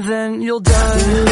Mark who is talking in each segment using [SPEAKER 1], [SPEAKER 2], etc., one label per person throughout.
[SPEAKER 1] and then you'll die.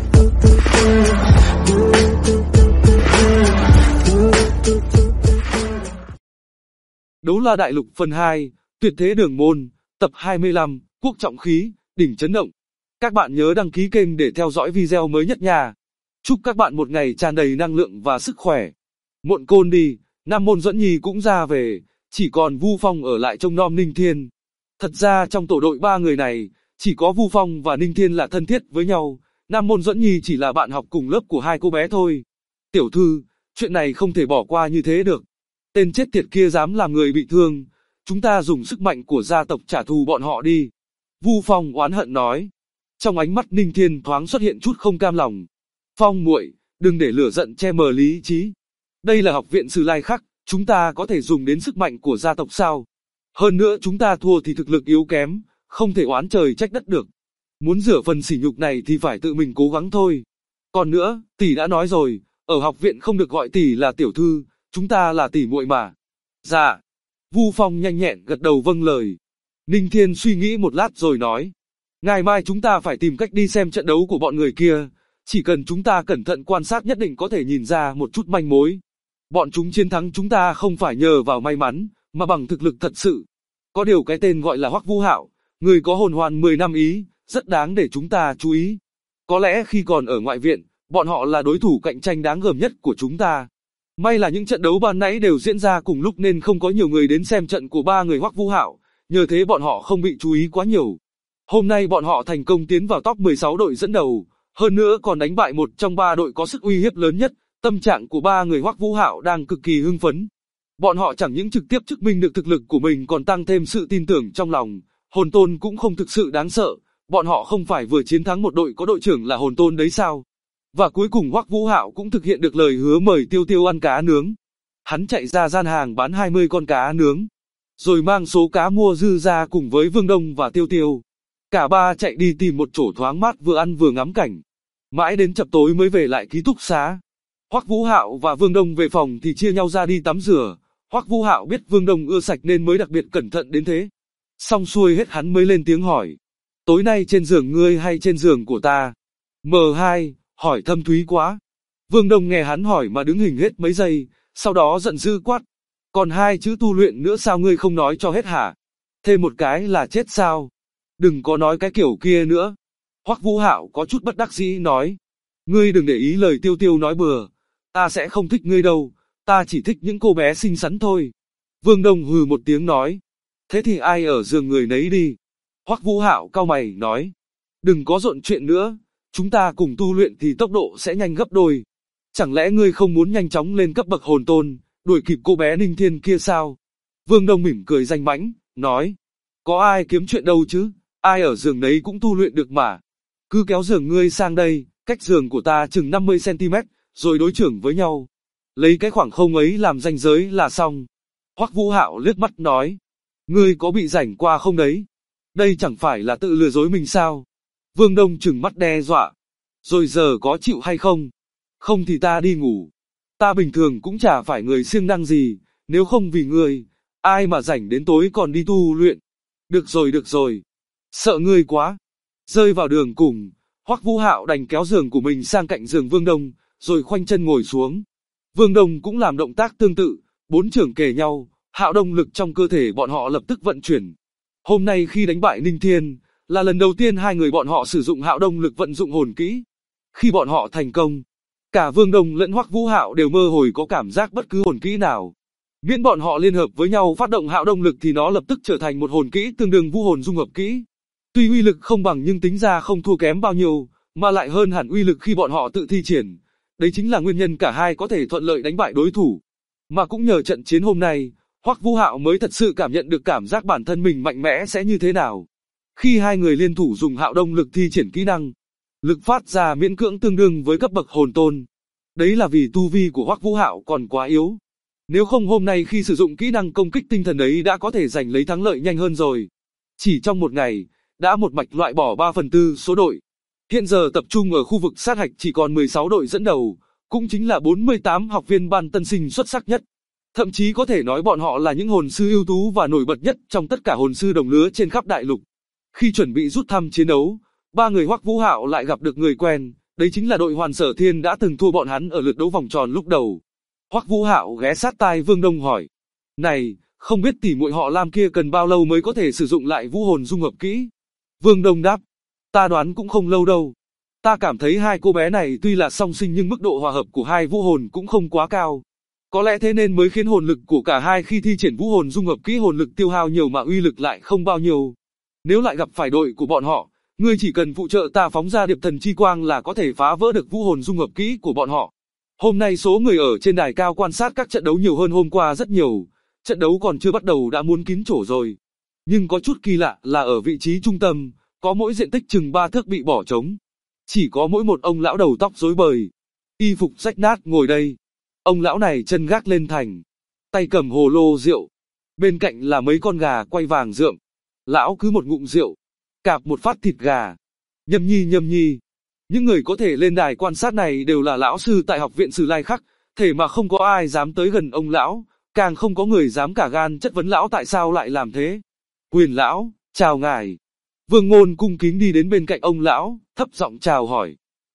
[SPEAKER 2] Đấu La Đại Lục phần 2, Tuyệt Thế Đường Môn, tập 25, Quốc Trọng Khí, Đỉnh Chấn Động. Các bạn nhớ đăng ký kênh để theo dõi video mới nhất nha. Chúc các bạn một ngày tràn đầy năng lượng và sức khỏe. Muộn côn đi, Nam Môn Duẫn Nhi cũng ra về, chỉ còn Vu Phong ở lại trông nom Ninh Thiên. Thật ra trong tổ đội 3 người này, chỉ có Vu Phong và Ninh Thiên là thân thiết với nhau, Nam Môn Duẫn Nhi chỉ là bạn học cùng lớp của hai cô bé thôi. Tiểu thư, chuyện này không thể bỏ qua như thế được. Tên chết tiệt kia dám làm người bị thương, chúng ta dùng sức mạnh của gia tộc trả thù bọn họ đi. Vu Phong oán hận nói. Trong ánh mắt Ninh Thiên thoáng xuất hiện chút không cam lòng. Phong muội, đừng để lửa giận che mờ lý trí. Đây là học viện Sử Lai Khắc, chúng ta có thể dùng đến sức mạnh của gia tộc sao? Hơn nữa chúng ta thua thì thực lực yếu kém, không thể oán trời trách đất được. Muốn rửa phần sỉ nhục này thì phải tự mình cố gắng thôi. Còn nữa, tỷ đã nói rồi, ở học viện không được gọi tỷ là tiểu thư, chúng ta là tỷ muội mà. Dạ. Vu Phong nhanh nhẹn gật đầu vâng lời. Ninh Thiên suy nghĩ một lát rồi nói. Ngày mai chúng ta phải tìm cách đi xem trận đấu của bọn người kia. Chỉ cần chúng ta cẩn thận quan sát nhất định có thể nhìn ra một chút manh mối. Bọn chúng chiến thắng chúng ta không phải nhờ vào may mắn, mà bằng thực lực thật sự. Có điều cái tên gọi là Hoắc Vũ Hạo, người có hồn hoàn 10 năm ý, rất đáng để chúng ta chú ý. Có lẽ khi còn ở ngoại viện, bọn họ là đối thủ cạnh tranh đáng gờm nhất của chúng ta. May là những trận đấu ban nãy đều diễn ra cùng lúc nên không có nhiều người đến xem trận của 3 người Hoắc Vũ Hạo, nhờ thế bọn họ không bị chú ý quá nhiều. Hôm nay bọn họ thành công tiến vào top 16 đội dẫn đầu, hơn nữa còn đánh bại một trong 3 đội có sức uy hiếp lớn nhất, tâm trạng của 3 người Hoắc Vũ Hạo đang cực kỳ hưng phấn. Bọn họ chẳng những trực tiếp chứng minh được thực lực của mình còn tăng thêm sự tin tưởng trong lòng, Hồn Tôn cũng không thực sự đáng sợ, bọn họ không phải vừa chiến thắng một đội có đội trưởng là Hồn Tôn đấy sao? Và cuối cùng Hoắc Vũ Hạo cũng thực hiện được lời hứa mời Tiêu Tiêu ăn cá nướng. Hắn chạy ra gian hàng bán 20 con cá nướng, rồi mang số cá mua dư ra cùng với Vương Đông và Tiêu Tiêu. Cả ba chạy đi tìm một chỗ thoáng mát vừa ăn vừa ngắm cảnh. Mãi đến chập tối mới về lại ký túc xá. Hoắc Vũ Hạo và Vương Đông về phòng thì chia nhau ra đi tắm rửa. Hoắc Vũ Hạo biết Vương Đông ưa sạch nên mới đặc biệt cẩn thận đến thế. Xong xuôi hết hắn mới lên tiếng hỏi. Tối nay trên giường ngươi hay trên giường của ta? M2, hỏi thâm thúy quá. Vương Đông nghe hắn hỏi mà đứng hình hết mấy giây, sau đó giận dữ quát. Còn 2 chữ tu luyện nữa sao ngươi không nói cho hết hả? Thêm một cái là chết sao? Đừng có nói cái kiểu kia nữa. Hoắc Vũ Hạo có chút bất đắc dĩ nói. Ngươi đừng để ý lời Tiêu Tiêu nói bừa. Ta sẽ không thích ngươi đâu. Ta chỉ thích những cô bé xinh xắn thôi. Vương Đông hừ một tiếng nói. Thế thì ai ở giường người nấy đi. Hoắc Vũ Hạo cau mày nói. Đừng có rộn chuyện nữa. Chúng ta cùng tu luyện thì tốc độ sẽ nhanh gấp đôi. Chẳng lẽ ngươi không muốn nhanh chóng lên cấp bậc hồn tôn, đuổi kịp cô bé Ninh Thiên kia sao? Vương Đông mỉm cười danh mãnh, nói. Có ai kiếm chuyện đâu chứ, ai ở giường nấy cũng tu luyện được mà. Cứ kéo giường ngươi sang đây, cách giường của ta chừng 50cm, rồi đối chưởng với nhau. Lấy cái khoảng không ấy làm ranh giới là xong. Hoắc Vũ Hạo liếc mắt nói. Ngươi có bị rảnh qua không đấy? Đây chẳng phải là tự lừa dối mình sao? Vương Đông trừng mắt đe dọa. Rồi giờ có chịu hay không? Không thì ta đi ngủ. Ta bình thường cũng chả phải người siêng năng gì, nếu không vì ngươi, ai mà rảnh đến tối còn đi tu luyện. Được rồi. Sợ ngươi quá. Rơi vào đường cùng, Hoắc Vũ Hạo đành kéo giường của mình sang cạnh giường Vương Đông, rồi khoanh chân ngồi xuống. Vương Đông cũng làm động tác tương tự, 4 chưởng kề nhau, hạo động lực trong cơ thể bọn họ lập tức vận chuyển. Hôm nay khi đánh bại Ninh Thiên, là lần đầu tiên hai người bọn họ sử dụng hạo động lực vận dụng hồn kỹ. Khi bọn họ thành công, cả Vương Đông lẫn Hoắc Vũ Hạo đều mơ hồ có cảm giác bất cứ hồn kỹ nào. Miễn bọn họ liên hợp với nhau phát động hạo động lực thì nó lập tức trở thành một hồn kỹ tương đương vũ hồn dung hợp kỹ. Tuy uy lực không bằng nhưng tính ra không thua kém bao nhiêu, mà lại hơn hẳn uy lực khi bọn họ tự thi triển. Đấy chính là nguyên nhân cả hai có thể thuận lợi đánh bại đối thủ. Mà cũng nhờ trận chiến hôm nay, Hoắc Vũ Hạo mới thật sự cảm nhận được cảm giác bản thân mình mạnh mẽ sẽ như thế nào. Khi hai người liên thủ dùng hạo động lực thi triển kỹ năng, lực phát ra miễn cưỡng tương đương với cấp bậc hồn tôn. Đấy là vì tu vi của Hoắc Vũ Hạo còn quá yếu. Nếu không hôm nay khi sử dụng kỹ năng công kích tinh thần ấy đã có thể giành lấy thắng lợi nhanh hơn rồi. Chỉ trong một ngày, đã một mạch loại bỏ 3/4 số đội. Hiện giờ tập trung ở khu vực sát hạch chỉ còn 16 đội dẫn đầu, cũng chính là 48 học viên ban tân sinh xuất sắc nhất. Thậm chí có thể nói bọn họ là những hồn sư ưu tú và nổi bật nhất trong tất cả hồn sư đồng lứa trên khắp đại lục. Khi chuẩn bị rút thăm chiến đấu, ba người Hoắc Vũ Hạo lại gặp được người quen, đấy chính là đội Hoàn Sở Thiên đã từng thua bọn hắn ở lượt đấu vòng tròn lúc đầu. Hoắc Vũ Hạo ghé sát tai Vương Đông hỏi: "Này, không biết tỷ muội họ Lam kia cần bao lâu mới có thể sử dụng lại vũ hồn dung hợp kỹ?" Vương Đông đáp: "Ta đoán cũng không lâu đâu. Ta cảm thấy hai cô bé này tuy là song sinh nhưng mức độ hòa hợp của hai vũ hồn cũng không quá cao. Có lẽ thế nên mới khiến hồn lực của cả hai khi thi triển vũ hồn dung hợp kỹ hồn lực tiêu hao nhiều mà uy lực lại không bao nhiêu. Nếu lại gặp phải đội của bọn họ, ngươi chỉ cần phụ trợ ta phóng ra điệp thần chi quang là có thể phá vỡ được vũ hồn dung hợp kỹ của bọn họ." Hôm nay số người ở trên đài cao quan sát các trận đấu nhiều hơn hôm qua rất nhiều, trận đấu còn chưa bắt đầu đã muốn kín chỗ rồi. Nhưng có chút kỳ lạ là ở vị trí trung tâm, có mỗi diện tích chừng 3 thước bị bỏ trống. Chỉ có mỗi một ông lão đầu tóc rối bời, y phục rách nát ngồi đây. Ông lão này chân gác lên thành, tay cầm hồ lô rượu. Bên cạnh là mấy con gà quay vàng rượm. Lão cứ một ngụm rượu, cạp một phát thịt gà. Nhâm nhi nhâm nhi. Những người có thể lên đài quan sát này đều là lão sư tại học viện Sử Lai Khắc, thể mà không có ai dám tới gần ông lão, càng không có người dám cả gan chất vấn lão tại sao lại làm thế. Quyền lão, chào ngài. Vương Ngôn cung kính đi đến bên cạnh ông lão, thấp giọng chào hỏi.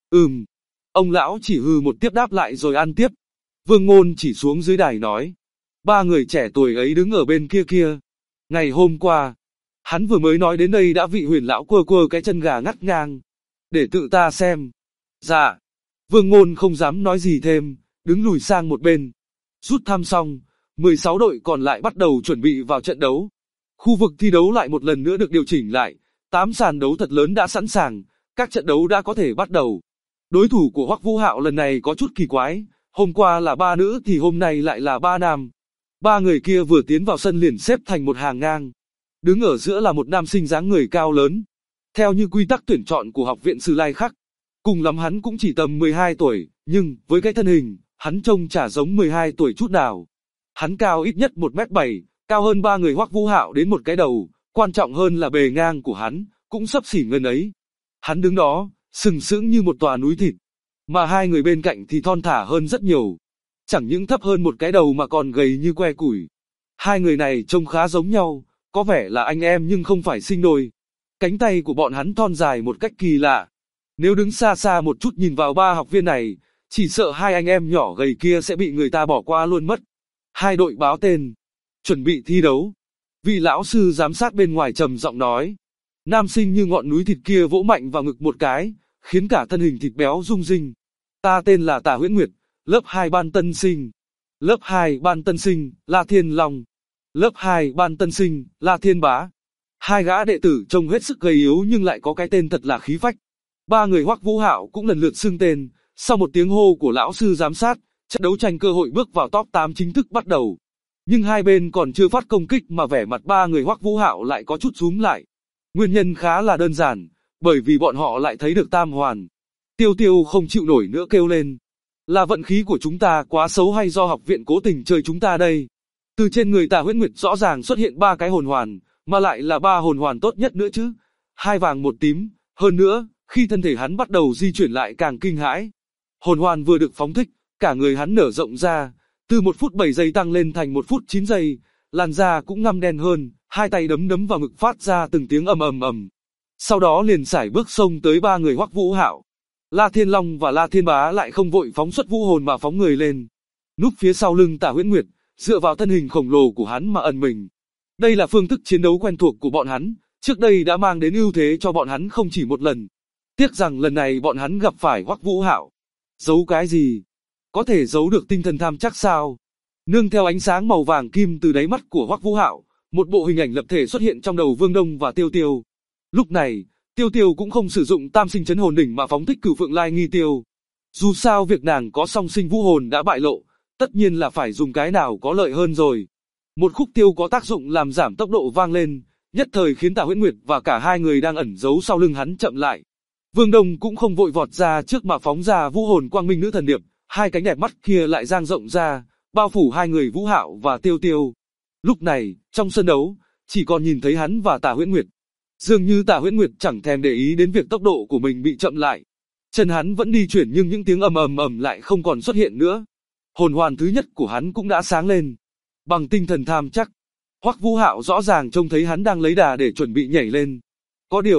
[SPEAKER 2] Ông lão chỉ hừ một tiếp đáp lại rồi ăn tiếp. Vương Ngôn chỉ xuống dưới đài nói. Ba người trẻ tuổi ấy đứng ở bên kia kia. Ngày hôm qua, hắn vừa mới nói đến đây đã vị Huyền lão quơ quơ cái chân gà ngắt ngang. Để tự ta xem. Dạ. Vương Ngôn không dám nói gì thêm, đứng lùi sang một bên. Rút thăm xong, 16 đội còn lại bắt đầu chuẩn bị vào trận đấu. Khu vực thi đấu lại một lần nữa được điều chỉnh lại, 8 sàn đấu thật lớn đã sẵn sàng, các trận đấu đã có thể bắt đầu. Đối thủ của Hoắc Vũ Hạo lần này có chút kỳ quái, hôm qua là 3 nữ thì hôm nay lại là 3 nam. Ba người kia vừa tiến vào sân liền xếp thành một hàng ngang. Đứng ở giữa là một nam sinh dáng người cao lớn. Theo như quy tắc tuyển chọn của học viện Sử Lai Khắc, cùng lắm hắn cũng chỉ tầm 12 tuổi, nhưng với cái thân hình, hắn trông chả giống 12 tuổi chút nào. Hắn cao ít nhất 1m7, cao hơn ba người Hoắc Vũ Hạo đến một cái đầu, quan trọng hơn là bề ngang của hắn, cũng xấp xỉ ngần ấy. Hắn đứng đó, sừng sững như một tòa núi thịt, mà hai người bên cạnh thì thon thả hơn rất nhiều. Chẳng những thấp hơn một cái đầu mà còn gầy như que củi. Hai người này trông khá giống nhau, có vẻ là anh em nhưng không phải sinh đôi. Cánh tay của bọn hắn thon dài một cách kỳ lạ. Nếu đứng xa xa một chút nhìn vào ba học viên này, chỉ sợ hai anh em nhỏ gầy kia sẽ bị người ta bỏ qua luôn mất. Hai đội báo tên, chuẩn bị thi đấu. Vị lão sư giám sát bên ngoài trầm giọng nói. Nam sinh như ngọn núi thịt kia vỗ mạnh vào ngực một cái, khiến cả thân hình thịt béo rung rinh. Ta tên là Tả Huyễn Nguyệt, lớp 2 ban tân sinh. Lớp 2 ban tân sinh, La Thiên Long. Lớp 2 ban tân sinh, La Thiên Bá. Hai gã đệ tử trông hết sức gầy yếu nhưng lại có cái tên thật là khí phách. Ba người Hoắc Vũ Hạo cũng lần lượt xưng tên, sau một tiếng hô của lão sư giám sát, trận đấu tranh cơ hội bước vào top 8 chính thức bắt đầu. Nhưng hai bên còn chưa phát công kích mà vẻ mặt ba người Hoắc Vũ Hạo lại có chút rúm lại. Nguyên nhân khá là đơn giản, bởi vì bọn họ lại thấy được tam hoàn. Tiêu Tiêu không chịu nổi nữa kêu lên. Là vận khí của chúng ta quá xấu hay do học viện cố tình chơi chúng ta đây? Từ trên người Tả Huyễn Nguyệt rõ ràng xuất hiện 3 cái hồn hoàn, mà lại là 3 hồn hoàn tốt nhất nữa chứ. 2 vàng 1 tím, hơn nữa, khi thân thể hắn bắt đầu di chuyển lại càng kinh hãi. Hồn hoàn vừa được phóng thích, cả người hắn nở rộng ra, từ 1 phút 7 giây tăng lên thành 1 phút 9 giây, làn da cũng ngăm đen hơn, hai tay đấm vào ngực phát ra từng tiếng ầm ầm ầm. Sau đó liền sải bước xông tới ba người Hoắc Vũ Hạo. La Thiên Long và La Thiên Bá lại không vội phóng xuất vũ hồn mà phóng người lên, núp phía sau lưng Tả Huyễn Nguyệt, dựa vào thân hình khổng lồ của hắn mà ẩn mình. Đây là phương thức chiến đấu quen thuộc của bọn hắn, trước đây đã mang đến ưu thế cho bọn hắn không chỉ một lần. Tiếc rằng lần này bọn hắn gặp phải Hoắc Vũ Hạo. Giấu cái gì? Có thể giấu được tinh thần tham chắc sao? Nương theo ánh sáng màu vàng kim từ đáy mắt của Hoắc Vũ Hạo, một bộ hình ảnh lập thể xuất hiện trong đầu Vương Đông và Tiêu Tiêu. Lúc này, Tiêu Tiêu cũng không sử dụng tam sinh chấn hồn đỉnh mà phóng thích Cửu Phượng Lai Nghi Tiêu. Dù sao việc nàng có song sinh vũ hồn đã bại lộ, tất nhiên là phải dùng cái nào có lợi hơn rồi. Một khúc tiêu có tác dụng làm giảm tốc độ vang lên, nhất thời khiến Tả Huyễn Nguyệt và cả hai người đang ẩn giấu sau lưng hắn chậm lại. Vương Đông cũng không vội vọt ra trước mà phóng ra vũ hồn quang minh nữ thần điệp, hai cánh đẹp mắt kia lại dang rộng ra, bao phủ hai người Vũ Hạo và Tiêu Tiêu. Lúc này, trong sân đấu, chỉ còn nhìn thấy hắn và Tả Huyễn Nguyệt. Dường như Tả Huyễn Nguyệt chẳng thèm để ý đến việc tốc độ của mình bị chậm lại. Chân hắn vẫn đi chuyển nhưng những tiếng ầm ầm ầm lại không còn xuất hiện nữa. Hồn hoàn thứ nhất của hắn cũng đã sáng lên. Bằng tinh thần tham chắc, Hoắc Vũ Hạo rõ ràng trông thấy hắn đang lấy đà để chuẩn bị nhảy lên. Có điều,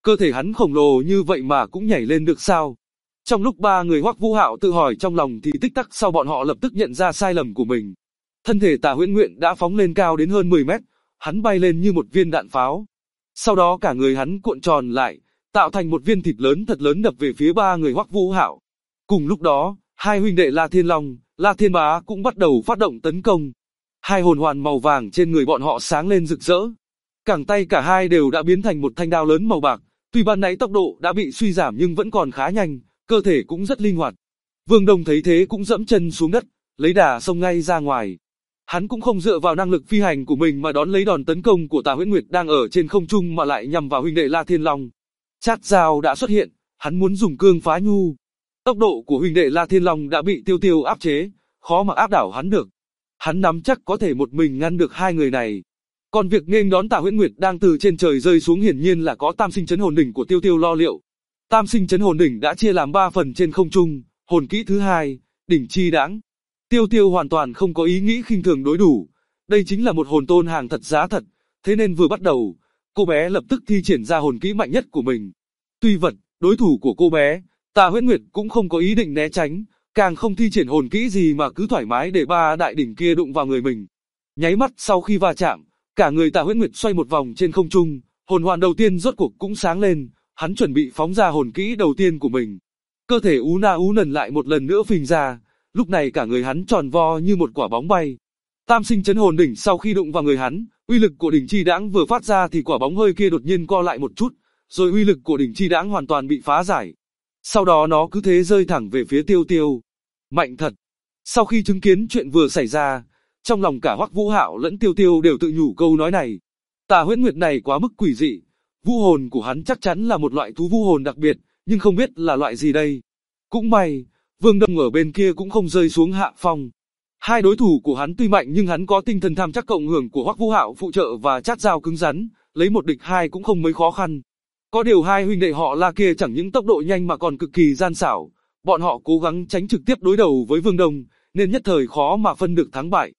[SPEAKER 2] Cơ thể hắn khổng lồ như vậy mà cũng nhảy lên được sao? Trong lúc ba người Hoắc Vũ Hạo tự hỏi trong lòng thì tích tắc sau bọn họ lập tức nhận ra sai lầm của mình. Thân thể Tả Huyễn Nguyện đã phóng lên cao đến hơn 10 mét, hắn bay lên như một viên đạn pháo. Sau đó cả người hắn cuộn tròn lại, tạo thành một viên thịt lớn thật lớn đập về phía ba người Hoắc Vũ Hạo. Cùng lúc đó, hai huynh đệ La Thiên Long, La Thiên Bá cũng bắt đầu phát động tấn công. Hai hồn hoàn màu vàng trên người bọn họ sáng lên rực rỡ. Cẳng tay cả hai đều đã biến thành một thanh đao lớn màu bạc, tuy ban nãy tốc độ đã bị suy giảm nhưng vẫn còn khá nhanh, cơ thể cũng rất linh hoạt. Vương Đông thấy thế cũng dẫm chân xuống đất, lấy đà xông ngay ra ngoài. Hắn cũng không dựa vào năng lực phi hành của mình mà đón lấy đòn tấn công của Tả Huyễn Nguyệt đang ở trên không trung mà lại nhằm vào huynh đệ La Thiên Long. Chát dao đã xuất hiện, hắn muốn dùng cương phá nhu. Tốc độ của huynh đệ La Thiên Long đã bị Tiêu Tiêu áp chế, khó mà áp đảo hắn được. Hắn nắm chắc có thể một mình ngăn được hai người này. Còn việc nghênh đón Tả Huyễn Nguyệt đang từ trên trời rơi xuống hiển nhiên là có Tam Sinh Chấn Hồn Đỉnh của Tiêu Tiêu lo liệu. Tam Sinh Chấn Hồn Đỉnh đã chia làm 3 phần trên không trung, hồn kỹ thứ hai, đỉnh chi đãng. Tiêu Tiêu hoàn toàn không có ý nghĩ khinh thường đối thủ, đây chính là một hồn tôn hàng thật giá thật, thế nên vừa bắt đầu, cô bé lập tức thi triển ra hồn kỹ mạnh nhất của mình. Tuy vật, đối thủ của cô bé, Tả Huyễn Nguyệt cũng không có ý định né tránh, càng không thi triển hồn kỹ gì mà cứ thoải mái để ba đại đỉnh kia đụng vào người mình. Nháy mắt sau khi va chạm, cả người Tả Huyễn Nguyệt xoay một vòng trên không trung, hồn hoàn đầu tiên rốt cuộc cũng sáng lên, hắn chuẩn bị phóng ra hồn kỹ đầu tiên của mình. Cơ thể ú na ú nần lại một lần nữa phình ra, lúc này cả người hắn tròn vo như một quả bóng bay. Tam Sinh Chấn Hồn Đỉnh sau khi đụng vào người hắn, uy lực của đỉnh chi đãng vừa phát ra thì quả bóng hơi kia đột nhiên co lại một chút, rồi uy lực của đỉnh chi đãng hoàn toàn bị phá giải. Sau đó nó cứ thế rơi thẳng về phía Tiêu Tiêu. Mạnh thật. Sau khi chứng kiến chuyện vừa xảy ra, trong lòng cả Hoắc Vũ Hạo lẫn Tiêu Tiêu đều tự nhủ câu nói này. Tả Huyễn Nguyệt này quá mức quỷ dị. Vũ hồn của hắn chắc chắn là một loại thú vũ hồn đặc biệt, nhưng không biết là loại gì đây. Cũng may, Vương Đông ở bên kia cũng không rơi xuống hạ phong. Hai đối thủ của hắn tuy mạnh nhưng hắn có tinh thần tham chắc cộng hưởng của Hoắc Vũ Hạo phụ trợ và chát dao cứng rắn, lấy một địch hai cũng không mấy khó khăn. Có điều hai huynh đệ họ La kia chẳng những tốc độ nhanh mà còn cực kỳ gian xảo, bọn họ cố gắng tránh trực tiếp đối đầu với Vương Đông, nên nhất thời khó mà phân được thắng bại.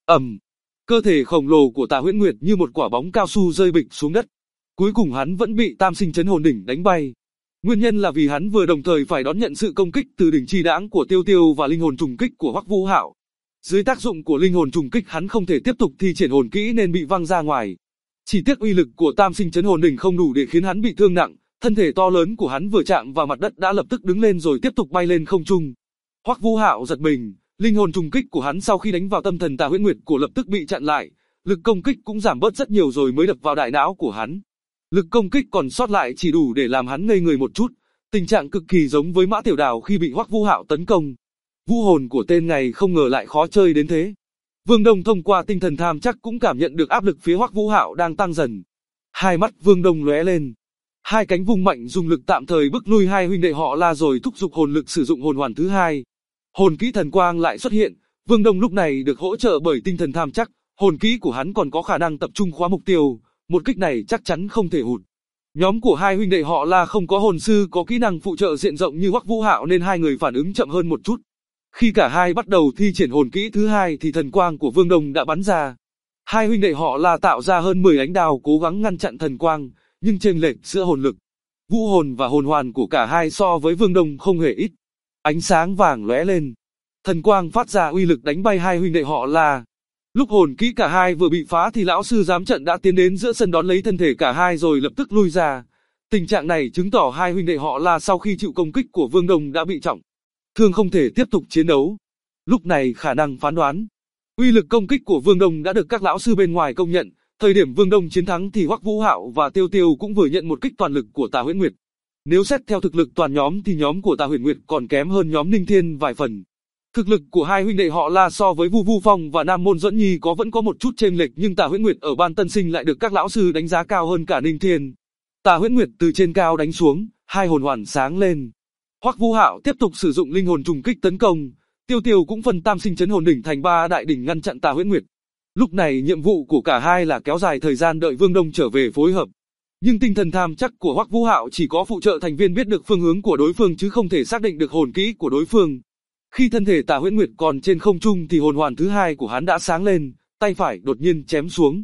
[SPEAKER 2] Cơ thể khổng lồ của Tả Huyễn Nguyệt như một quả bóng cao su rơi bịch xuống đất. Cuối cùng hắn vẫn bị Tam Sinh Chấn Hồn Đỉnh đánh bay. Nguyên nhân là vì hắn vừa đồng thời phải đón nhận sự công kích từ đỉnh chi đãng của Tiêu Tiêu và linh hồn trùng kích của Hoắc Vũ Hạo. Dưới tác dụng của linh hồn trùng kích hắn không thể tiếp tục thi triển hồn kỹ nên bị văng ra ngoài. Chỉ tiếc uy lực của Tam Sinh Chấn Hồn Đỉnh không đủ để khiến hắn bị thương nặng, thân thể to lớn của hắn vừa chạm vào mặt đất đã lập tức đứng lên rồi tiếp tục bay lên không trung. Hoắc Vũ Hạo giật mình, linh hồn trùng kích của hắn sau khi đánh vào tâm thần Tả Huyễn Nguyệt của lập tức bị chặn lại, lực công kích cũng giảm bớt rất nhiều rồi mới đập vào đại não của hắn. Lực công kích còn sót lại chỉ đủ để làm hắn ngây người một chút, tình trạng cực kỳ giống với Mã Tiểu Đào khi bị Hoắc Vũ Hạo tấn công. Vũ hồn của tên này không ngờ lại khó chơi đến thế. Vương Đông thông qua tinh thần tham chắc cũng cảm nhận được áp lực phía Hoắc Vũ Hạo đang tăng dần. Hai mắt Vương Đông lóe lên. Hai cánh vung mạnh dùng lực tạm thời bức lui hai huynh đệ họ La rồi thúc giục hồn lực sử dụng hồn hoàn thứ hai. Hồn kỹ thần quang lại xuất hiện, Vương Đông lúc này được hỗ trợ bởi tinh thần tham chắc, hồn kỹ của hắn còn có khả năng tập trung khóa mục tiêu, một kích này chắc chắn không thể hụt. Nhóm của hai huynh đệ họ La không có hồn sư có kỹ năng phụ trợ diện rộng như Hoắc Vũ Hạo nên hai người phản ứng chậm hơn một chút. Khi cả hai bắt đầu thi triển hồn kỹ thứ hai thì thần quang của Vương Đông đã bắn ra. Hai huynh đệ họ La tạo ra hơn 10 ánh đao cố gắng ngăn chặn thần quang, nhưng chênh lệch giữa hồn lực, vũ hồn và hồn hoàn của cả hai so với Vương Đông không hề ít. Ánh sáng vàng lóe lên, thần quang phát ra uy lực đánh bay hai huynh đệ họ La. Lúc hồn kỹ cả hai vừa bị phá thì lão sư giám trận đã tiến đến giữa sân đón lấy thân thể cả hai rồi lập tức lui ra. Tình trạng này chứng tỏ hai huynh đệ họ La sau khi chịu công kích của Vương Đông đã bị trọng thương không thể tiếp tục chiến đấu. Lúc này khả năng phán đoán, uy lực công kích của Vương Đông đã được các lão sư bên ngoài công nhận. Thời điểm Vương Đông chiến thắng thì Hoắc Vũ Hạo và Tiêu Tiêu cũng vừa nhận một kích toàn lực của Tả Huyễn Nguyệt. Nếu xét theo thực lực toàn nhóm thì nhóm của Tả Huyễn Nguyệt còn kém hơn nhóm Ninh Thiên vài phần. Thực lực của hai huynh đệ họ La so với Vu Vu Phong và Nam Môn Duẫn Nhi vẫn có một chút chênh lệch, nhưng Tả Huyễn Nguyệt ở ban tân sinh lại được các lão sư đánh giá cao hơn cả Ninh Thiên. Tả Huyễn Nguyệt từ trên cao đánh xuống, hai hồn hoàn sáng lên. Hoắc Vũ Hạo tiếp tục sử dụng linh hồn trùng kích tấn công, Tiêu Tiêu cũng phân Tam Sinh Chấn Hồn Đỉnh thành 3 đại đỉnh ngăn chặn Tả Huyễn Nguyệt. Lúc này nhiệm vụ của cả hai là kéo dài thời gian đợi Vương Đông trở về phối hợp. Nhưng tinh thần tham chắc của Hoắc Vũ Hạo chỉ có phụ trợ thành viên biết được phương hướng của đối phương chứ không thể xác định được hồn kỹ của đối phương. Khi thân thể Tả Huyễn Nguyệt còn trên không trung thì hồn hoàn thứ hai của hắn đã sáng lên, tay phải đột nhiên chém xuống.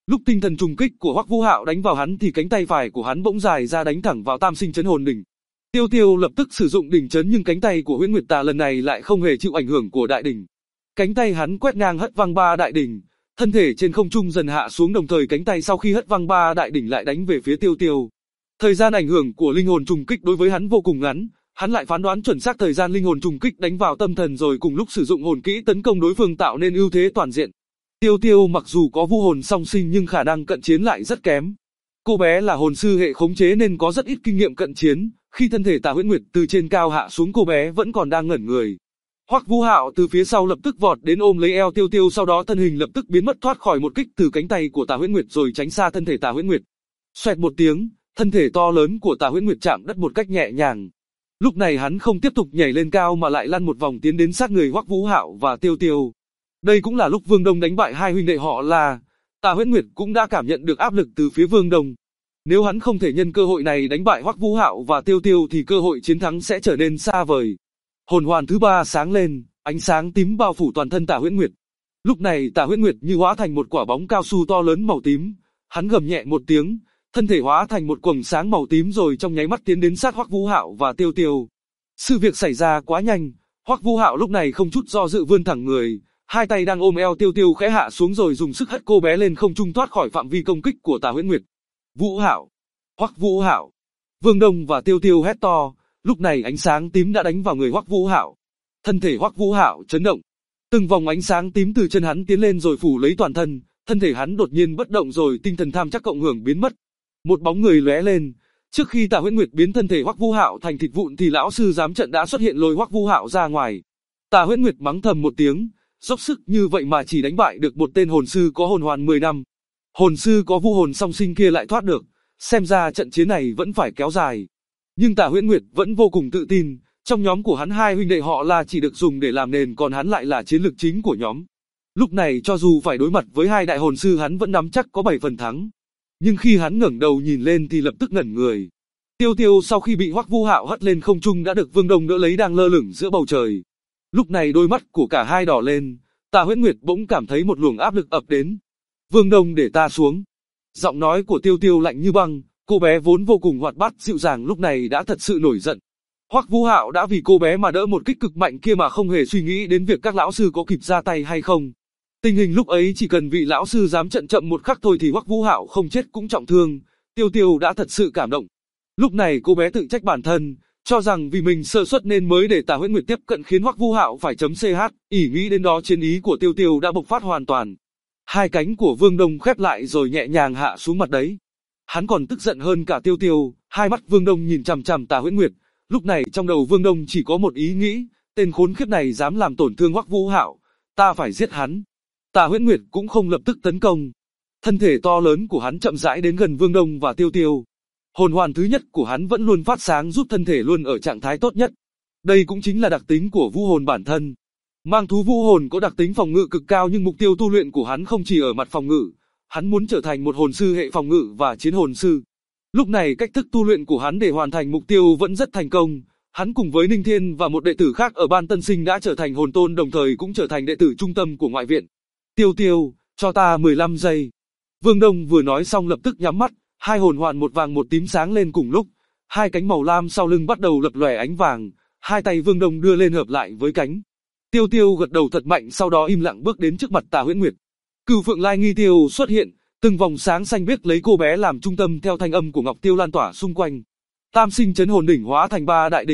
[SPEAKER 2] Lúc tinh thần trùng kích của Hoắc Vũ Hạo đánh vào hắn thì cánh tay phải của hắn bỗng dài ra đánh thẳng vào Tam Sinh Chấn Hồn Đỉnh. Tiêu Tiêu lập tức sử dụng đỉnh chấn nhưng cánh tay của Huyễn Nguyệt Tà lần này lại không hề chịu ảnh hưởng của đại đỉnh. Cánh tay hắn quét ngang hất văng ba đại đỉnh, thân thể trên không trung dần hạ xuống đồng thời cánh tay sau khi hất văng ba đại đỉnh lại đánh về phía Tiêu Tiêu. Thời gian ảnh hưởng của linh hồn trùng kích đối với hắn vô cùng ngắn, hắn lại phán đoán chuẩn xác thời gian linh hồn trùng kích đánh vào tâm thần rồi cùng lúc sử dụng hồn kỹ tấn công đối phương tạo nên ưu thế toàn diện. Tiêu Tiêu mặc dù có vũ hồn song sinh nhưng khả năng cận chiến lại rất kém. Cô bé là hồn sư hệ khống chế nên có rất ít kinh nghiệm cận chiến, khi thân thể Tà Huyễn Nguyệt từ trên cao hạ xuống cô bé vẫn còn đang ngẩn người. Hoắc Vũ Hạo từ phía sau lập tức vọt đến ôm lấy eo Tiêu Tiêu sau đó thân hình lập tức biến mất thoát khỏi một kích từ cánh tay của Tà Huyễn Nguyệt rồi tránh xa thân thể Tà Huyễn Nguyệt. Xoẹt một tiếng, thân thể to lớn của Tà Huyễn Nguyệt chạm đất một cách nhẹ nhàng. Lúc này hắn không tiếp tục nhảy lên cao mà lại lăn một vòng tiến đến sát người Hoắc Vũ Hạo và Tiêu Tiêu. Đây cũng là lúc Vương Đông đánh bại hai huynh đệ họ là. Tà Huyễn Nguyệt cũng đã cảm nhận được áp lực từ phía Vương Đông. Nếu hắn không thể nhân cơ hội này đánh bại Hoắc Vũ Hạo và Tiêu Tiêu thì cơ hội chiến thắng sẽ trở nên xa vời. Hồn hoàn thứ ba sáng lên, ánh sáng tím bao phủ toàn thân Tà Huyễn Nguyệt. Lúc này Tà Huyễn Nguyệt như hóa thành một quả bóng cao su to lớn màu tím, hắn gầm nhẹ một tiếng, thân thể hóa thành một quầng sáng màu tím rồi trong nháy mắt tiến đến sát Hoắc Vũ Hạo và Tiêu Tiêu. Sự việc xảy ra quá nhanh, Hoắc Vũ Hạo lúc này không chút do dự vươn thẳng người, hai tay đang ôm eo Tiêu Tiêu khẽ hạ xuống rồi dùng sức hất cô bé lên không trung thoát khỏi phạm vi công kích của Tà Huyễn Nguyệt. Vũ Hạo, Hoắc Vũ Hạo, Vương Đông và Tiêu Tiêu hét to, lúc này ánh sáng tím đã đánh vào người Hoắc Vũ Hạo. Thân thể Hoắc Vũ Hạo chấn động, từng vòng ánh sáng tím từ chân hắn tiến lên rồi phủ lấy toàn thân, thân thể hắn đột nhiên bất động rồi tinh thần tham chắc cộng hưởng biến mất. Một bóng người lóe lên, trước khi Tà Huyễn Nguyệt biến thân thể Hoắc Vũ Hạo thành thịt vụn thì lão sư giám trận đã xuất hiện lôi Hoắc Vũ Hạo ra ngoài. Tà Huyễn Nguyệt mắng thầm một tiếng, dốc sức như vậy mà chỉ đánh bại được một tên hồn sư có hồn hoàn 10 năm. Hồn sư có vũ hồn song sinh kia lại thoát được, xem ra trận chiến này vẫn phải kéo dài. Nhưng Tà Huyễn Nguyệt vẫn vô cùng tự tin, trong nhóm của hắn hai huynh đệ họ là chỉ được dùng để làm nền còn hắn lại là chiến lược chính của nhóm. Lúc này cho dù phải đối mặt với hai đại hồn sư hắn vẫn nắm chắc có 7 phần thắng. Nhưng khi hắn ngẩng đầu nhìn lên thì lập tức ngẩn người. Tiêu Tiêu sau khi bị Hoắc Vũ Hạo hất lên không trung đã được Vương Đông đỡ lấy đang lơ lửng giữa bầu trời. Lúc này đôi mắt của cả hai đỏ lên, Tà Huyễn Nguyệt bỗng cảm thấy một luồng áp lực ập đến. Vương Đông để ta xuống. Giọng nói của Tiêu Tiêu lạnh như băng, cô bé vốn vô cùng hoạt bát dịu dàng lúc này đã thật sự nổi giận. Hoắc Vũ Hạo đã vì cô bé mà đỡ một kích cực mạnh kia mà không hề suy nghĩ đến việc các lão sư có kịp ra tay hay không. Tình hình lúc ấy chỉ cần vị lão sư dám trận chậm một khắc thôi thì Hoắc Vũ Hạo không chết cũng trọng thương, Tiêu Tiêu đã thật sự cảm động. Lúc này cô bé tự trách bản thân, cho rằng vì mình sơ suất nên mới để Tà Huyễn Nguyệt tiếp cận khiến Hoắc Vũ Hạo phải chấm CH, ỷ nghĩ đến đó chiến ý của Tiêu Tiêu đã bộc phát hoàn toàn. Hai cánh của Vương Đông khép lại rồi nhẹ nhàng hạ xuống mặt đấy. Hắn còn tức giận hơn cả Tiêu Tiêu, hai mắt Vương Đông nhìn chằm chằm Tà Huyễn Nguyệt, lúc này trong đầu Vương Đông chỉ có một ý nghĩ, tên khốn khiếp này dám làm tổn thương Hoắc Vũ Hạo, ta phải giết hắn. Tà Huyễn Nguyệt cũng không lập tức tấn công. Thân thể to lớn của hắn chậm rãi đến gần Vương Đông và Tiêu Tiêu. Hồn hoàn thứ nhất của hắn vẫn luôn phát sáng giúp thân thể luôn ở trạng thái tốt nhất. Đây cũng chính là đặc tính của vũ hồn bản thân. Mang thú vũ hồn có đặc tính phòng ngự cực cao nhưng mục tiêu tu luyện của hắn không chỉ ở mặt phòng ngự. Hắn muốn trở thành một hồn sư hệ phòng ngự và chiến hồn sư. Lúc này cách thức tu luyện của hắn để hoàn thành mục tiêu vẫn rất thành công. Hắn cùng với Ninh Thiên và một đệ tử khác ở ban tân sinh đã trở thành hồn tôn đồng thời cũng trở thành đệ tử trung tâm của ngoại viện. Tiêu Tiêu, cho ta 15 giây. Vương Đông vừa nói xong lập tức nhắm mắt, hai hồn hoàn một vàng một tím sáng lên cùng lúc. Hai cánh màu lam sau lưng bắt đầu lập lòe ánh vàng, hai tay Vương Đông đưa lên hợp lại với cánh. Tiêu Tiêu gật đầu thật mạnh sau đó im lặng bước đến trước mặt Tà Huyễn Nguyệt. Cửu Phượng Lai Nghi Tiêu xuất hiện, từng vòng sáng xanh biếc lấy cô bé làm trung tâm theo thanh âm của Ngọc Tiêu lan tỏa xung quanh. Tam Sinh Chấn Hồn Đỉnh hóa thành ba đại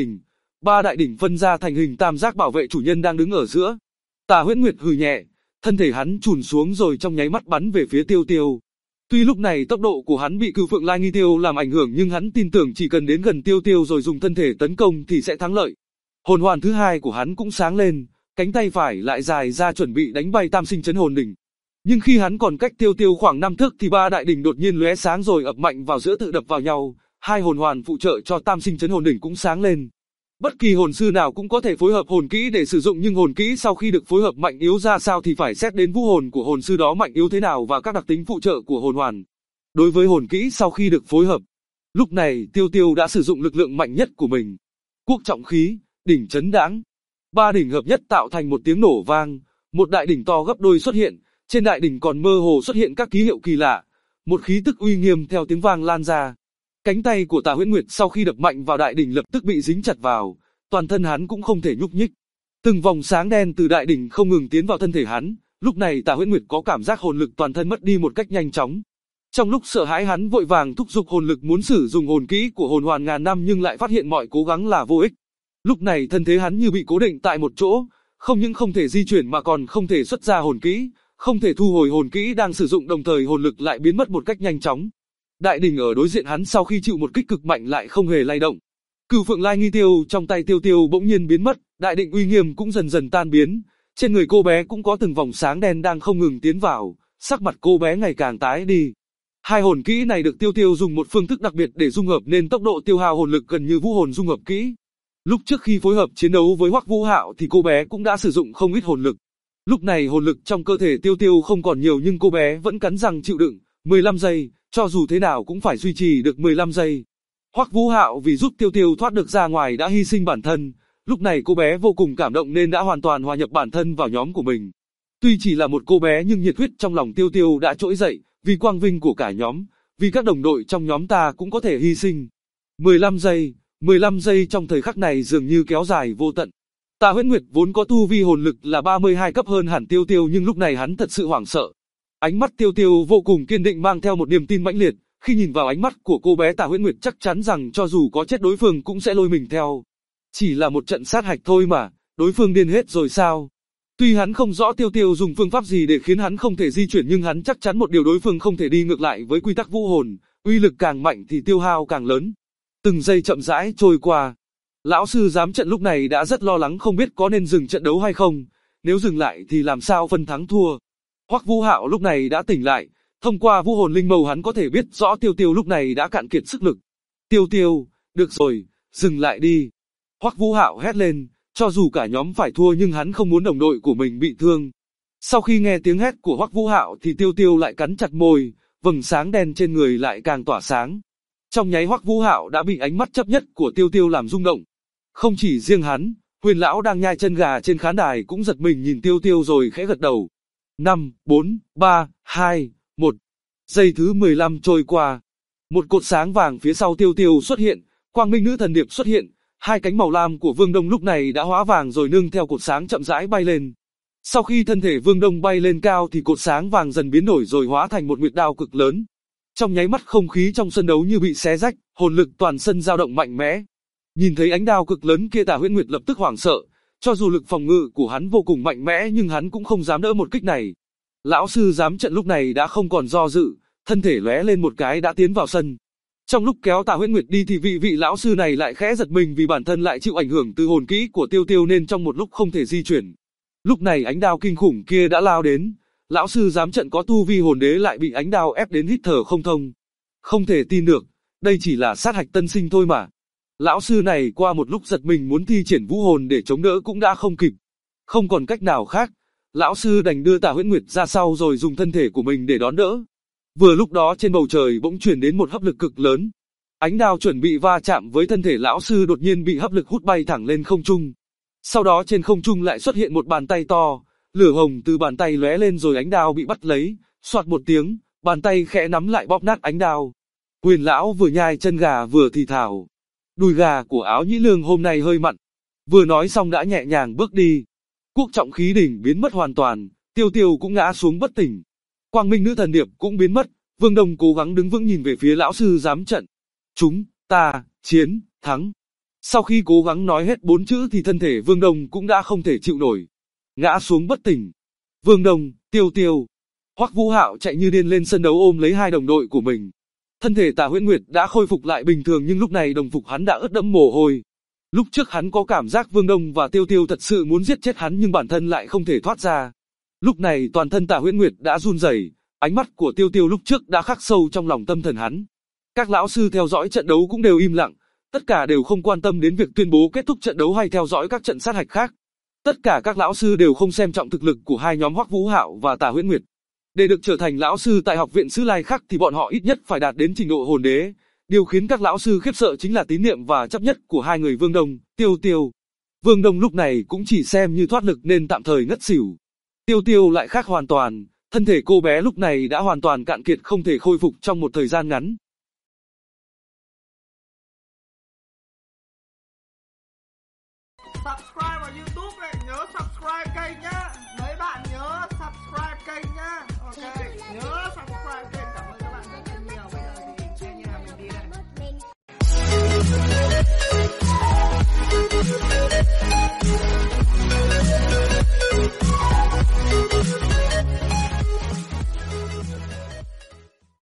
[SPEAKER 2] đỉnh phân ra thành hình tam giác bảo vệ chủ nhân đang đứng ở giữa. Tà Huyễn Nguyệt hừ nhẹ, thân thể hắn chùn xuống rồi trong nháy mắt bắn về phía Tiêu Tiêu. Tuy lúc này tốc độ của hắn bị Cửu Phượng Lai Nghi Tiêu làm ảnh hưởng nhưng hắn tin tưởng chỉ cần đến gần Tiêu Tiêu rồi dùng thân thể tấn công thì sẽ thắng lợi. Hồn hoàn thứ hai của hắn cũng sáng lên, cánh tay phải lại dài ra chuẩn bị đánh bay Tam Sinh Chấn Hồn Đỉnh. Nhưng khi hắn còn cách Tiêu Tiêu khoảng 5 thước thì ba đại đỉnh đột nhiên lóe sáng rồi ập mạnh vào giữa tự đập vào nhau, hai hồn hoàn phụ trợ cho Tam Sinh Chấn Hồn Đỉnh cũng sáng lên. Bất kỳ hồn sư nào cũng có thể phối hợp hồn kỹ để sử dụng nhưng hồn kỹ sau khi được phối hợp mạnh yếu ra sao thì phải xét đến vũ hồn của hồn sư đó mạnh yếu thế nào và các đặc tính phụ trợ của hồn hoàn. Đối với hồn kỹ sau khi được phối hợp, lúc này Tiêu Tiêu đã sử dụng lực lượng mạnh nhất của mình. Quốc trọng khí, đỉnh chấn đãng. Ba đỉnh hợp nhất tạo thành một tiếng nổ vang, một đại đỉnh to gấp đôi xuất hiện, trên đại đỉnh còn mơ hồ xuất hiện các ký hiệu kỳ lạ, một khí tức uy nghiêm theo tiếng vang lan ra. Cánh tay của Tả Huyễn Nguyệt sau khi đập mạnh vào đại đỉnh lập tức bị dính chặt vào, toàn thân hắn cũng không thể nhúc nhích. Từng vòng sáng đen từ đại đỉnh không ngừng tiến vào thân thể hắn, lúc này Tả Huyễn Nguyệt có cảm giác hồn lực toàn thân mất đi một cách nhanh chóng. Trong lúc sợ hãi hắn vội vàng thúc giục hồn lực muốn sử dụng hồn kỹ của hồn hoàn ngàn năm nhưng lại phát hiện mọi cố gắng là vô ích. Lúc này thân thế hắn như bị cố định tại một chỗ, không những không thể di chuyển mà còn không thể xuất ra hồn kỹ, không thể thu hồi hồn kỹ đang sử dụng, đồng thời hồn lực lại biến mất một cách nhanh chóng. Đại đỉnh ở đối diện hắn sau khi chịu một kích cực mạnh lại không hề lay động. Cửu Phượng Lai Nghi Tiêu trong tay Tiêu Tiêu bỗng nhiên biến mất, đại định uy nghiêm cũng dần dần tan biến, trên người cô bé cũng có từng vòng sáng đen đang không ngừng tiến vào, sắc mặt cô bé ngày càng tái đi. Hai hồn kỹ này được Tiêu Tiêu dùng một phương thức đặc biệt để dung hợp nên tốc độ tiêu hao hồn lực gần như vũ hồn dung hợp kỹ. Lúc trước khi phối hợp chiến đấu với Hoắc Vũ Hạo thì cô bé cũng đã sử dụng không ít hồn lực. Lúc này hồn lực trong cơ thể Tiêu Tiêu không còn nhiều nhưng cô bé vẫn cắn răng chịu đựng, 15 giây, cho dù thế nào cũng phải duy trì được 15 giây. Hoắc Vũ Hạo vì giúp Tiêu Tiêu thoát được ra ngoài đã hy sinh bản thân, lúc này cô bé vô cùng cảm động nên đã hoàn toàn hòa nhập bản thân vào nhóm của mình. Tuy chỉ là một cô bé nhưng nhiệt huyết trong lòng Tiêu Tiêu đã trỗi dậy, vì quang vinh của cả nhóm, vì các đồng đội trong nhóm ta cũng có thể hy sinh. 15 giây trong thời khắc này dường như kéo dài vô tận. Tả Huyễn Nguyệt vốn có tu vi hồn lực là 32 cấp hơn hẳn Tiêu Tiêu nhưng lúc này hắn thật sự hoảng sợ. Ánh mắt Tiêu Tiêu vô cùng kiên định mang theo một niềm tin mãnh liệt, khi nhìn vào ánh mắt của cô bé Tả Huyễn Nguyệt chắc chắn rằng cho dù có chết đối phương cũng sẽ lôi mình theo. Chỉ là một trận sát hạch thôi mà, đối phương điên hết rồi sao? Tuy hắn không rõ Tiêu Tiêu dùng phương pháp gì để khiến hắn không thể di chuyển nhưng hắn chắc chắn một điều, đối phương không thể đi ngược lại với quy tắc vũ hồn, uy lực càng mạnh thì tiêu hao càng lớn. Từng giây chậm rãi trôi qua. Lão sư giám trận lúc này đã rất lo lắng không biết có nên dừng trận đấu hay không, nếu dừng lại thì làm sao phân thắng thua. Hoắc Vũ Hạo lúc này đã tỉnh lại, thông qua vũ hồn linh mâu hắn có thể biết rõ Tiêu Tiêu lúc này đã cạn kiệt sức lực. Tiêu Tiêu, được rồi, dừng lại đi. Hoắc Vũ Hạo hét lên, cho dù cả nhóm phải thua nhưng hắn không muốn đồng đội của mình bị thương. Sau khi nghe tiếng hét của Hoắc Vũ Hạo thì Tiêu Tiêu lại cắn chặt môi, vầng sáng đen trên người lại càng tỏa sáng. Trong nháy Hoắc Vũ Hạo đã bị ánh mắt chấp nhất của Tiêu Tiêu làm rung động. Không chỉ riêng hắn, Huyền lão đang nhai chân gà trên khán đài cũng giật mình nhìn Tiêu Tiêu rồi khẽ gật đầu. 5, 4, 3, 2, 1. Giây thứ 15 trôi qua. Một cột sáng vàng phía sau Tiêu Tiêu xuất hiện, Quang Minh Nữ Thần Điệp xuất hiện, hai cánh màu lam của Vương Đông lúc này đã hóa vàng rồi nương theo cột sáng chậm rãi bay lên. Sau khi thân thể Vương Đông bay lên cao thì cột sáng vàng dần biến đổi rồi hóa thành một nguyệt đao cực lớn. Trong nháy mắt không khí trong sân đấu như bị xé rách, hồn lực toàn sân dao động mạnh mẽ. Nhìn thấy ánh đao cực lớn kia Tả Huyễn Nguyệt lập tức hoảng sợ, cho dù lực phòng ngự của hắn vô cùng mạnh mẽ nhưng hắn cũng không dám đỡ một kích này. Lão sư giám trận lúc này đã không còn do dự, thân thể lóe lên một cái đã tiến vào sân. Trong lúc kéo Tả Huyễn Nguyệt đi thì vị lão sư này lại khẽ giật mình vì bản thân lại chịu ảnh hưởng từ hồn kỹ của Tiêu Tiêu nên trong một lúc không thể di chuyển. Lúc này ánh đao kinh khủng kia đã lao đến, lão sư giám trận có tu vi hồn đế lại bị ánh đao ép đến hít thở không thông. Không thể tin được, đây chỉ là sát hạch tân sinh thôi mà. Lão sư này qua một lúc giật mình muốn thi triển vũ hồn để chống đỡ cũng đã không kịp. Không còn cách nào khác, lão sư đành đưa Tả Huyễn Nguyệt ra sau rồi dùng thân thể của mình để đón đỡ. Vừa lúc đó trên bầu trời bỗng truyền đến một hấp lực cực lớn. Ánh đao chuẩn bị va chạm với thân thể lão sư đột nhiên bị hấp lực hút bay thẳng lên không trung. Sau đó trên không trung lại xuất hiện một bàn tay to, lửa hồng từ bàn tay lóe lên rồi ánh đao bị bắt lấy, xoạt một tiếng, bàn tay khẽ nắm lại bóp nát ánh đao. Huyền lão vừa nhai chân gà vừa thì thào, đùi gà của Áo Nhĩ Lương hôm nay hơi mặn. Vừa nói xong đã nhẹ nhàng bước đi. Quốc trọng khí đỉnh biến mất hoàn toàn, Tiêu Tiêu cũng ngã xuống bất tỉnh. Quang Minh Nữ Thần Điệp cũng biến mất, Vương Đông cố gắng đứng vững nhìn về phía lão sư giám trận. Chúng ta chiến thắng. Sau khi cố gắng nói hết 4 chữ thì thân thể Vương Đông cũng đã không thể chịu nổi, ngã xuống bất tỉnh. Vương Đông, Tiêu Tiêu, Hoắc Vũ Hạo chạy như điên lên sân đấu ôm lấy hai đồng đội của mình. Thân thể Tả Huyễn Nguyệt đã khôi phục lại bình thường nhưng lúc này đồng phục hắn đã ướt đẫm mồ hôi. Lúc trước hắn có cảm giác Vương Đông và Tiêu Tiêu thật sự muốn giết chết hắn nhưng bản thân lại không thể thoát ra. Lúc này toàn thân Tả Huyễn Nguyệt đã run rẩy, ánh mắt của Tiêu Tiêu lúc trước đã khắc sâu trong lòng tâm thần hắn. Các lão sư theo dõi trận đấu cũng đều im lặng, tất cả đều không quan tâm đến việc tuyên bố kết thúc trận đấu hay theo dõi các trận sát hạch khác. Tất cả các lão sư đều không xem trọng thực lực của hai nhóm Hoắc Vũ Hạo và Tả Huyễn Nguyệt. Để được trở thành lão sư tại học viện Sử Lai Khắc thì bọn họ ít nhất phải đạt đến trình độ hồn đế. Điều khiến các lão sư khiếp sợ chính là tín niệm và chấp nhất của hai người Vương Đông, Tiêu Tiêu. Vương Đông lúc này cũng chỉ xem như thoát lực nên tạm thời ngất xỉu. Tiêu Tiêu lại khác hoàn toàn, Thân thể cô bé lúc này đã hoàn toàn cạn kiệt không thể khôi phục trong một thời gian ngắn.